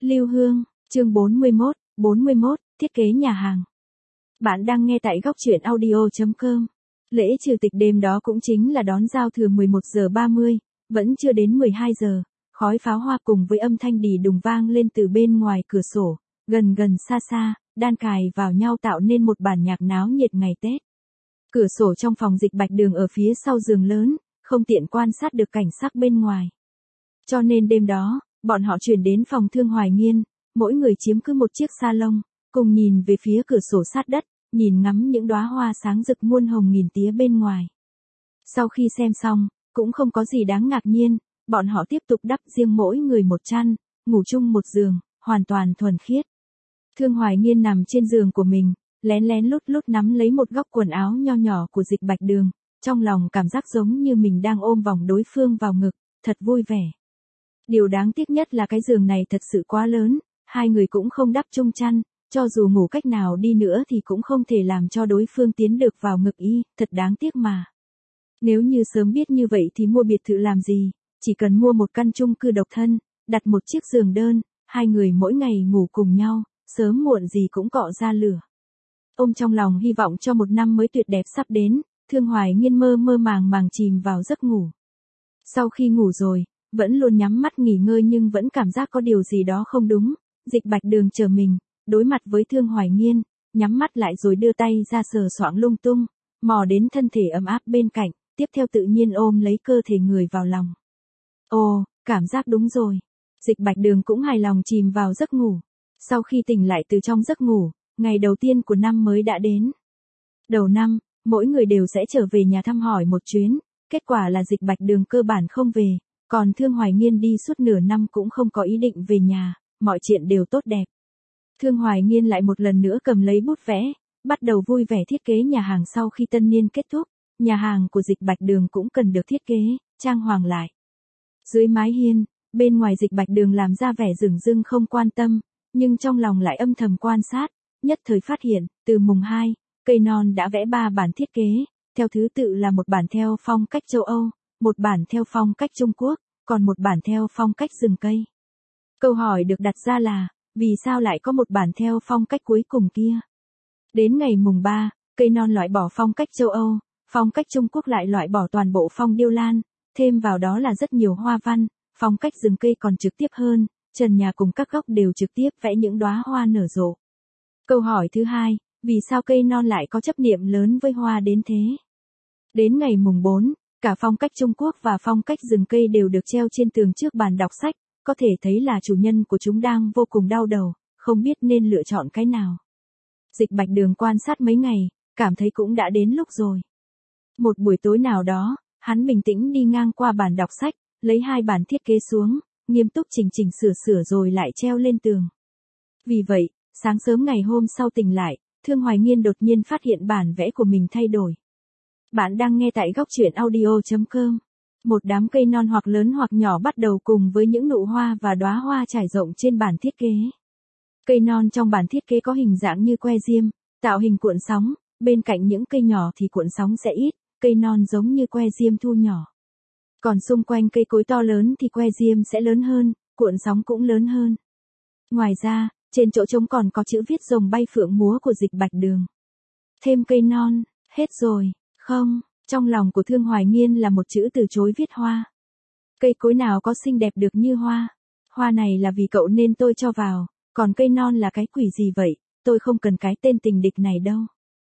Lưu Hương, chương 41, thiết kế nhà hàng. Bạn đang nghe tại góc truyện audio.com. Lễ trừ tịch đêm đó cũng chính là đón giao thừa 11 giờ 30, vẫn chưa đến 12 giờ, khói pháo hoa cùng với âm thanh đì đùng vang lên từ bên ngoài cửa sổ, gần xa xa, đan cài vào nhau tạo nên một bản nhạc náo nhiệt ngày Tết. Cửa sổ trong phòng Dịch Bạch Đường ở phía sau giường lớn, không tiện quan sát được cảnh sắc bên ngoài. Cho nên đêm đó, bọn họ chuyển đến phòng Thương Hoài Nghiên, mỗi người chiếm cứ một chiếc salon, cùng nhìn về phía cửa sổ sát đất, nhìn ngắm những đóa hoa sáng rực muôn hồng nghìn tía bên ngoài. Sau khi xem xong, cũng không có gì đáng ngạc nhiên, bọn họ tiếp tục đắp riêng mỗi người một chăn, ngủ chung một giường, hoàn toàn thuần khiết. Thương Hoài Nghiên nằm trên giường của mình, lén lút nắm lấy một góc quần áo nho nhỏ của Dịch Bạch Đường, trong lòng cảm giác giống như mình đang ôm vòng đối phương vào ngực, thật vui vẻ. Điều đáng tiếc nhất là cái giường này thật sự quá lớn, hai người cũng không đắp chung chăn, cho dù ngủ cách nào đi nữa thì cũng không thể làm cho đối phương tiến được vào ngực y, thật đáng tiếc mà. Nếu như sớm biết như vậy thì mua biệt thự làm gì, chỉ cần mua một căn chung cư độc thân, đặt một chiếc giường đơn, hai người mỗi ngày ngủ cùng nhau, sớm muộn gì cũng cọ ra lửa. Ôm trong lòng hy vọng cho một năm mới tuyệt đẹp sắp đến, Thương Hoài Nghiên mơ màng chìm vào giấc ngủ. Sau khi ngủ rồi, vẫn luôn nhắm mắt nghỉ ngơi nhưng vẫn cảm giác có điều gì đó không đúng. Dịch Bạch Đường chờ mình, đối mặt với Thương Hoài Nghiên, nhắm mắt lại rồi đưa tay ra sờ soạng lung tung, mò đến thân thể ấm áp bên cạnh, tiếp theo tự nhiên ôm lấy cơ thể người vào lòng. Ồ, cảm giác đúng rồi. Dịch Bạch Đường cũng hài lòng chìm vào giấc ngủ. Sau khi tỉnh lại từ trong giấc ngủ, ngày đầu tiên của năm mới đã đến. Đầu năm, mỗi người đều sẽ trở về nhà thăm hỏi một chuyến, kết quả là Dịch Bạch Đường cơ bản không về, còn Thương Hoài Nghiên đi suốt nửa năm cũng không có ý định về nhà, mọi chuyện đều tốt đẹp. Thương Hoài Nghiên lại một lần nữa cầm lấy bút vẽ, bắt đầu vui vẻ thiết kế nhà hàng. Sau khi tân niên kết thúc, nhà hàng của Dịch Bạch Đường cũng cần được thiết kế, trang hoàng lại. Dưới mái hiên, bên ngoài Dịch Bạch Đường làm ra vẻ dửng dưng không quan tâm, nhưng trong lòng lại âm thầm quan sát, nhất thời phát hiện, từ mùng 2, cây non đã vẽ 3 bản thiết kế, theo thứ tự là một bản theo phong cách châu Âu, một bản theo phong cách Trung Quốc, còn một bản theo phong cách rừng cây. Câu hỏi được đặt ra là, vì sao lại có một bản theo phong cách cuối cùng kia? Đến ngày mùng 3, cây non loại bỏ phong cách châu Âu, phong cách Trung Quốc lại loại bỏ toàn bộ phong điêu lan, thêm vào đó là rất nhiều hoa văn, phong cách rừng cây còn trực tiếp hơn, trần nhà cùng các góc đều trực tiếp vẽ những đóa hoa nở rộ. Câu hỏi thứ hai, vì sao cây non lại có chấp niệm lớn với hoa đến thế? Đến ngày mùng 4, cả phong cách Trung Quốc và phong cách rừng cây đều được treo trên tường trước bàn đọc sách, có thể thấy là chủ nhân của chúng đang vô cùng đau đầu, không biết nên lựa chọn cái nào. Dịch Bạch Đường quan sát mấy ngày, cảm thấy cũng đã đến lúc rồi. Một buổi tối nào đó, hắn bình tĩnh đi ngang qua bàn đọc sách, lấy 2 bản thiết kế xuống, nghiêm túc chỉnh sửa rồi lại treo lên tường. Vì vậy, sáng sớm ngày hôm sau tỉnh lại, Thương Hoài Nghiên đột nhiên phát hiện bản vẽ của mình thay đổi. Bạn đang nghe tại góc truyện audio.com. Một đám cây non hoặc lớn hoặc nhỏ bắt đầu cùng với những nụ hoa và đóa hoa trải rộng trên bản thiết kế. Cây non trong bản thiết kế có hình dạng như que diêm, tạo hình cuộn sóng, bên cạnh những cây nhỏ thì cuộn sóng sẽ ít, cây non giống như que diêm thu nhỏ. Còn xung quanh cây cối to lớn thì que diêm sẽ lớn hơn, cuộn sóng cũng lớn hơn. Ngoài ra, trên chỗ trống còn có chữ viết rồng bay phượng múa của Dịch Bạch Đường. Thêm cây non, hết rồi, không, trong lòng của Thương Hoài Nghiên là một chữ từ chối viết hoa. Cây cối nào có xinh đẹp được như hoa? Hoa này là vì cậu nên tôi cho vào, còn cây non là cái quỷ gì vậy, tôi không cần cái tên tình địch này đâu.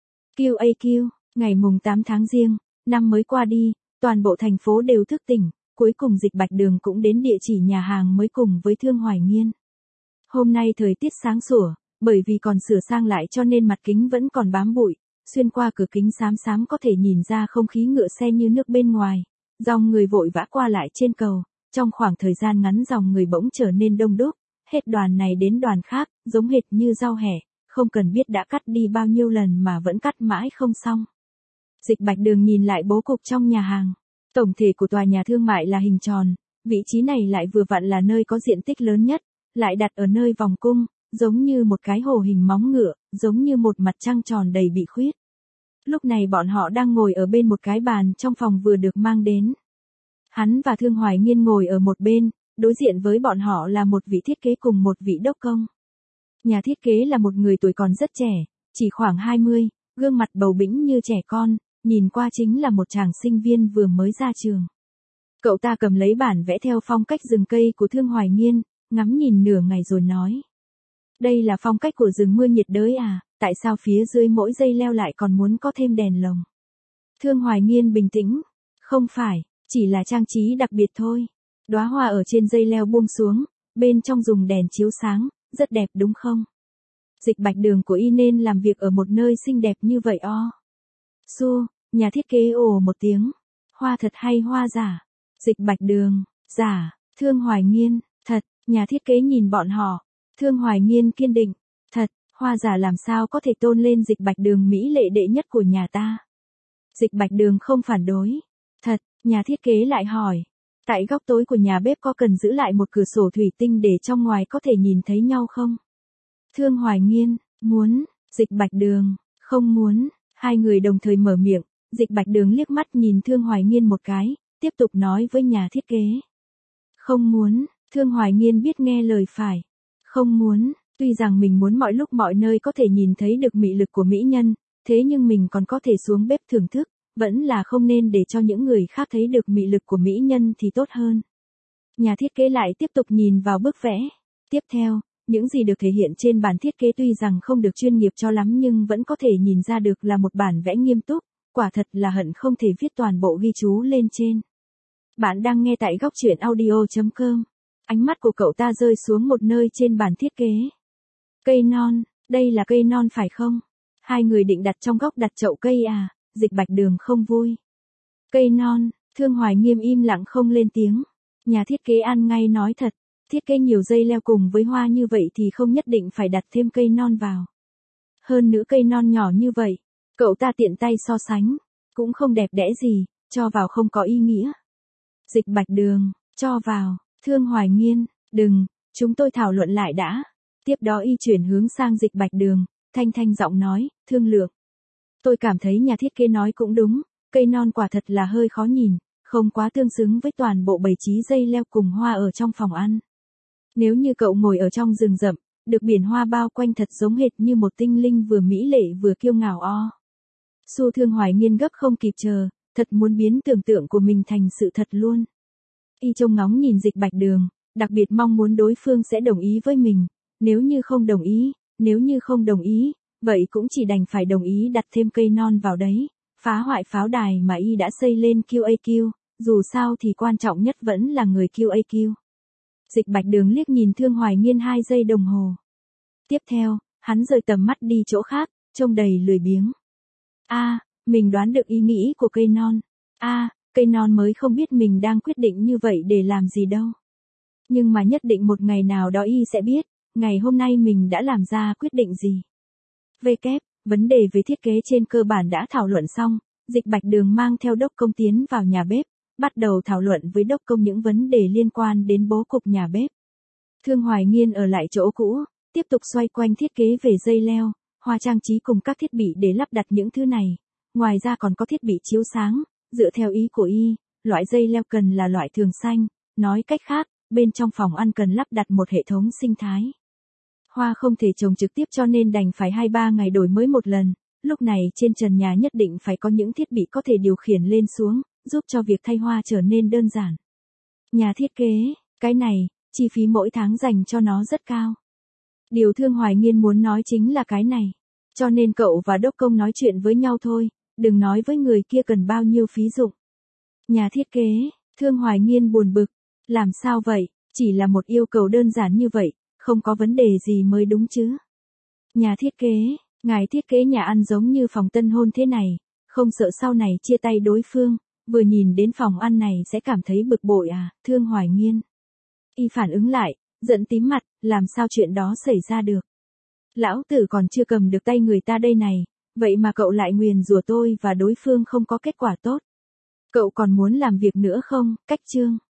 QAQ, ngày mùng 8 tháng Giêng, năm mới qua đi, toàn bộ thành phố đều thức tỉnh, cuối cùng Dịch Bạch Đường cũng đến địa chỉ nhà hàng mới cùng với Thương Hoài Nghiên. Hôm nay thời tiết sáng sủa, bởi vì còn sửa sang lại cho nên mặt kính vẫn còn bám bụi, xuyên qua cửa kính xám có thể nhìn ra không khí ngựa xe như nước bên ngoài, dòng người vội vã qua lại trên cầu, trong khoảng thời gian ngắn dòng người bỗng trở nên đông đúc, hết đoàn này đến đoàn khác, giống hệt như rau hẻ, không cần biết đã cắt đi bao nhiêu lần mà vẫn cắt mãi không xong. Dịch Bạch Đường nhìn lại bố cục trong nhà hàng. Tổng thể của tòa nhà thương mại là hình tròn, vị trí này lại vừa vặn là nơi có diện tích lớn nhất, lại đặt ở nơi vòng cung, giống như một cái hồ hình móng ngựa, giống như một mặt trăng tròn đầy bị khuyết. Lúc này bọn họ đang ngồi ở bên một cái bàn trong phòng vừa được mang đến. Hắn và Thương Hoài Nghiên ngồi ở một bên, Đối diện với bọn họ là một vị thiết kế cùng một vị đốc công. Nhà thiết kế là một người tuổi còn rất trẻ, chỉ khoảng 20, gương mặt bầu bĩnh như trẻ con, nhìn qua chính là một chàng sinh viên vừa mới ra trường. Cậu ta cầm lấy bản vẽ theo phong cách rừng cây của Thương Hoài Nghiên, ngắm nhìn nửa ngày rồi nói. Đây là phong cách của rừng mưa nhiệt đới à, tại sao phía dưới mỗi dây leo lại còn muốn có thêm đèn lồng? Thương Hoài Nghiên bình tĩnh. Không phải, chỉ là trang trí đặc biệt thôi. Đóa hoa ở trên dây leo buông xuống, bên trong dùng đèn chiếu sáng, rất đẹp đúng không? Dịch Bạch Đường của y nên làm việc ở một nơi xinh đẹp như vậy o. Su, nhà thiết kế ồ một tiếng. Hoa thật hay hoa giả? Dịch Bạch Đường, giả. Thương Hoài Nghiên, thật. Nhà thiết kế nhìn bọn họ. Thương Hoài Nghiên kiên định. Thật, hoa giả làm sao có thể tôn lên Dịch Bạch Đường mỹ lệ đệ nhất của nhà ta? Dịch Bạch Đường không phản đối. Thật, nhà thiết kế lại hỏi. Tại góc tối của nhà bếp có cần giữ lại một cửa sổ thủy tinh để trong ngoài có thể nhìn thấy nhau không? Thương Hoài Nghiên, muốn. Dịch Bạch Đường, không muốn. Hai người đồng thời mở miệng. Dịch Bạch Đường liếc mắt nhìn Thương Hoài Nghiên một cái, tiếp tục nói với nhà thiết kế. Không muốn. Thương Hoài Nghiên biết nghe lời phải. Không muốn. Tuy rằng mình muốn mọi lúc mọi nơi có thể nhìn thấy được mị lực của mỹ nhân, thế nhưng mình còn có thể xuống bếp thưởng thức, vẫn là không nên để cho những người khác thấy được mị lực của mỹ nhân thì tốt hơn. Nhà thiết kế lại tiếp tục nhìn vào bức vẽ. Tiếp theo, những gì được thể hiện trên bản thiết kế tuy rằng không được chuyên nghiệp cho lắm nhưng vẫn có thể nhìn ra được là một bản vẽ nghiêm túc, quả thật là hận không thể viết toàn bộ ghi chú lên trên. Bạn đang nghe tại góc truyện audio.com. Ánh mắt của cậu ta rơi xuống một nơi trên bản thiết kế. Cây non, đây là cây non phải không? Hai người định đặt trong góc đặt chậu cây à? Dịch Bạch Đường không vui. Cây non, Thương Hoài Nghiêm im lặng không lên tiếng. Nhà thiết kế ăn ngay nói thật, thiết kế nhiều dây leo cùng với hoa như vậy thì không nhất định phải đặt thêm cây non vào. Hơn nữa cây non nhỏ như vậy, cậu ta tiện tay so sánh, cũng không đẹp đẽ gì, cho vào không có ý nghĩa. Dịch Bạch Đường, cho vào. Thương Hoài Nghiên, đừng, chúng tôi thảo luận lại đã. Tiếp đó y chuyển hướng sang Dịch Bạch Đường, thanh giọng nói, thương lượng. Tôi cảm thấy nhà thiết kế nói cũng đúng, cây non quả thật là hơi khó nhìn, không quá tương xứng với toàn bộ bày trí dây leo cùng hoa ở trong phòng ăn. Nếu như cậu ngồi ở trong rừng rậm, được biển hoa bao quanh thật giống hệt như một tinh linh vừa mỹ lệ vừa kiêu ngạo o. Su Thương Hoài Nghiên gấp không kịp chờ, thật muốn biến tưởng tượng của mình thành sự thật luôn. Y trông ngóng nhìn Dịch Bạch Đường, đặc biệt mong muốn đối phương sẽ đồng ý với mình, nếu như không đồng ý, vậy cũng chỉ đành phải đồng ý đặt thêm cây non vào đấy, phá hoại pháo đài mà y đã xây lên QAQ, dù sao thì quan trọng nhất vẫn là người QAQ. Dịch Bạch Đường liếc nhìn Thương Hoài Nghiên 2 giây đồng hồ. Tiếp theo, hắn rời tầm mắt đi chỗ khác, trông đầy lười biếng. Mình đoán được ý nghĩ của cây non. Cây non mới không biết mình đang quyết định như vậy để làm gì đâu. Nhưng mà nhất định một ngày nào đó y sẽ biết, ngày hôm nay mình đã làm ra quyết định gì. Vấn đề về thiết kế trên cơ bản đã thảo luận xong, Dịch Bạch Đường mang theo đốc công tiến vào nhà bếp, bắt đầu thảo luận với đốc công những vấn đề liên quan đến bố cục nhà bếp. Thương Hoài Nghiên ở lại chỗ cũ, tiếp tục xoay quanh thiết kế về dây leo, hoa trang trí cùng các thiết bị để lắp đặt những thứ này. Ngoài ra còn có thiết bị chiếu sáng, dựa theo ý của y, loại dây leo cần là loại thường xanh, nói cách khác, bên trong phòng ăn cần lắp đặt một hệ thống sinh thái. Hoa không thể trồng trực tiếp cho nên đành phải 2-3 ngày đổi mới một lần, lúc này trên trần nhà nhất định phải có những thiết bị có thể điều khiển lên xuống, giúp cho việc thay hoa trở nên đơn giản. Nhà thiết kế, cái này, chi phí mỗi tháng dành cho nó rất cao. Điều Thương Hoài Nghiên muốn nói chính là cái này, cho nên cậu và đốc công nói chuyện với nhau thôi, đừng nói với người kia cần bao nhiêu phí dụng. Nhà thiết kế, Thương Hoài Nghiên buồn bực, làm sao vậy, chỉ là một yêu cầu đơn giản như vậy, không có vấn đề gì mới đúng chứ. Nhà thiết kế, ngài thiết kế nhà ăn giống như phòng tân hôn thế này, không sợ sau này chia tay đối phương, vừa nhìn đến phòng ăn này sẽ cảm thấy bực bội à, Thương Hoài Nghiên. Y phản ứng lại, giận tím mặt, làm sao chuyện đó xảy ra được. Lão tử còn chưa cầm được tay người ta đây này, vậy mà cậu lại nguyền rủa tôi và đối phương không có kết quả tốt. Cậu còn muốn làm việc nữa không, cách chương.